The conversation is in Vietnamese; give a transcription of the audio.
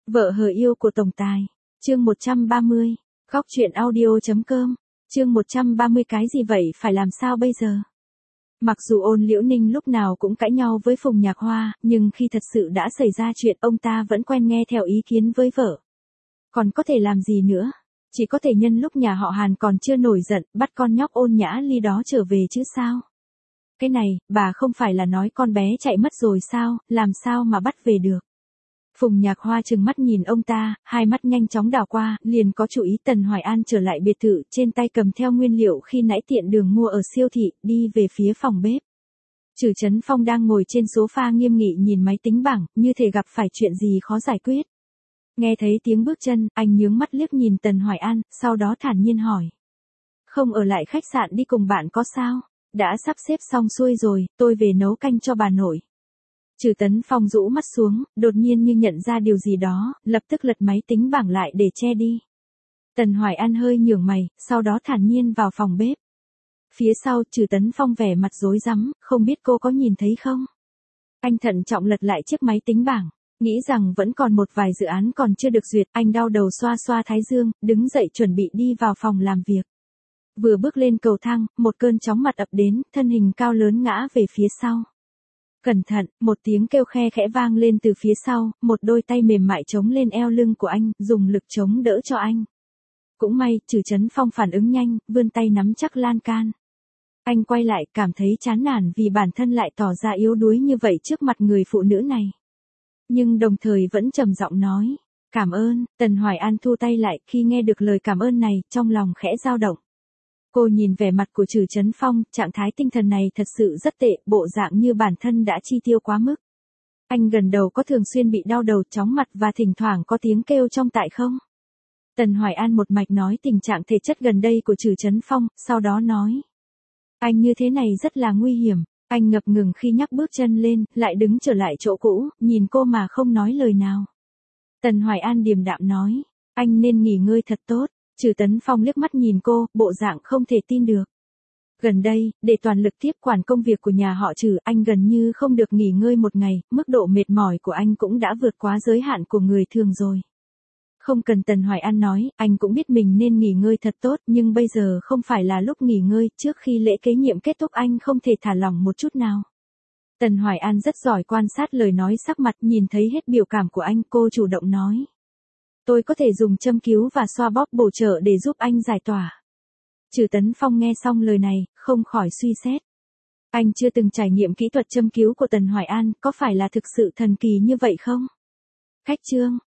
Vợ hờ yêu của tổng tài. Chương 130. Góc truyện audio.com. Chương 130 cái gì vậy phải làm sao bây giờ? Mặc dù Ôn Liễu Ninh lúc nào cũng cãi nhau với Phùng Nhạc Hoa, nhưng khi thật sự đã xảy ra chuyện ông ta vẫn quen nghe theo ý kiến với vợ. Còn có thể làm gì nữa? Chỉ có thể nhân lúc nhà họ Hàn còn chưa nổi giận, bắt con nhóc Ôn Nhã Ly đó trở về chứ sao? Cái này, bà không phải là nói con bé chạy mất rồi sao, làm sao mà bắt về được? Phùng Nhạc Hoa trừng mắt nhìn ông ta, hai mắt nhanh chóng đảo qua, liền có chủ ý. Tần Hoài An trở lại biệt thự, trên tay cầm theo nguyên liệu khi nãy tiện đường mua ở siêu thị, đi về phía phòng bếp. Trử Chấn Phong đang ngồi trên sofa nghiêm nghị nhìn máy tính bảng, như thể gặp phải chuyện gì khó giải quyết. Nghe thấy tiếng bước chân, anh nhướng mắt liếc nhìn Tần Hoài An, sau đó thản nhiên hỏi. Không ở lại khách sạn đi cùng bạn có sao? Đã sắp xếp xong xuôi rồi, tôi về nấu canh cho bà nội. Trử Tấn Phong rũ mắt xuống, đột nhiên như nhận ra điều gì đó, lập tức lật máy tính bảng lại để che đi. Tần Hoài An hơi nhướng mày, sau đó thản nhiên vào phòng bếp. Phía sau, Trử Tấn Phong vẻ mặt rối rắm, không biết cô có nhìn thấy không? Anh thận trọng lật lại chiếc máy tính bảng, nghĩ rằng vẫn còn một vài dự án còn chưa được duyệt, anh đau đầu xoa xoa thái dương, đứng dậy chuẩn bị đi vào phòng làm việc. Vừa bước lên cầu thang, một cơn chóng mặt ập đến, thân hình cao lớn ngã về phía sau. Cẩn thận, một tiếng kêu khe khẽ vang lên từ phía sau, một đôi tay mềm mại chống lên eo lưng của anh, dùng lực chống đỡ cho anh. Cũng may, Trử Chấn Phong phản ứng nhanh, vươn tay nắm chắc lan can. Anh quay lại, cảm thấy chán nản vì bản thân lại tỏ ra yếu đuối như vậy trước mặt người phụ nữ này. Nhưng đồng thời vẫn trầm giọng nói, cảm ơn. Tần Hoài An thu tay lại, khi nghe được lời cảm ơn này, trong lòng khẽ dao động. Cô nhìn vẻ mặt của Trử Chấn Phong, trạng thái tinh thần này thật sự rất tệ, bộ dạng như bản thân đã chi tiêu quá mức. Anh gần đầu có thường xuyên bị đau đầu, chóng mặt và thỉnh thoảng có tiếng kêu trong tai không? Tần Hoài An một mạch nói tình trạng thể chất gần đây của Trử Chấn Phong, sau đó nói. Anh như thế này rất là nguy hiểm. Anh ngập ngừng khi nhắc bước chân lên, lại đứng trở lại chỗ cũ, nhìn cô mà không nói lời nào. Tần Hoài An điềm đạm nói, anh nên nghỉ ngơi thật tốt. Trử Tấn Phong liếc mắt nhìn cô, bộ dạng không thể tin được. Gần đây, để toàn lực tiếp quản công việc của nhà họ Trử, anh gần như không được nghỉ ngơi một ngày, mức độ mệt mỏi của anh cũng đã vượt quá giới hạn của người thường rồi. Không cần Tần Hoài An nói, anh cũng biết mình nên nghỉ ngơi thật tốt, nhưng bây giờ không phải là lúc nghỉ ngơi, trước khi lễ kế nhiệm kết thúc anh không thể thả lỏng một chút nào. Tần Hoài An rất giỏi quan sát lời nói sắc mặt, nhìn thấy hết biểu cảm của anh, cô chủ động nói. Tôi có thể dùng châm cứu và xoa bóp bổ trợ để giúp anh giải tỏa. Trử Tấn Phong nghe xong lời này, không khỏi suy xét. Anh chưa từng trải nghiệm kỹ thuật châm cứu của Tần Hoài An, có phải là thực sự thần kỳ như vậy không? Khách trương,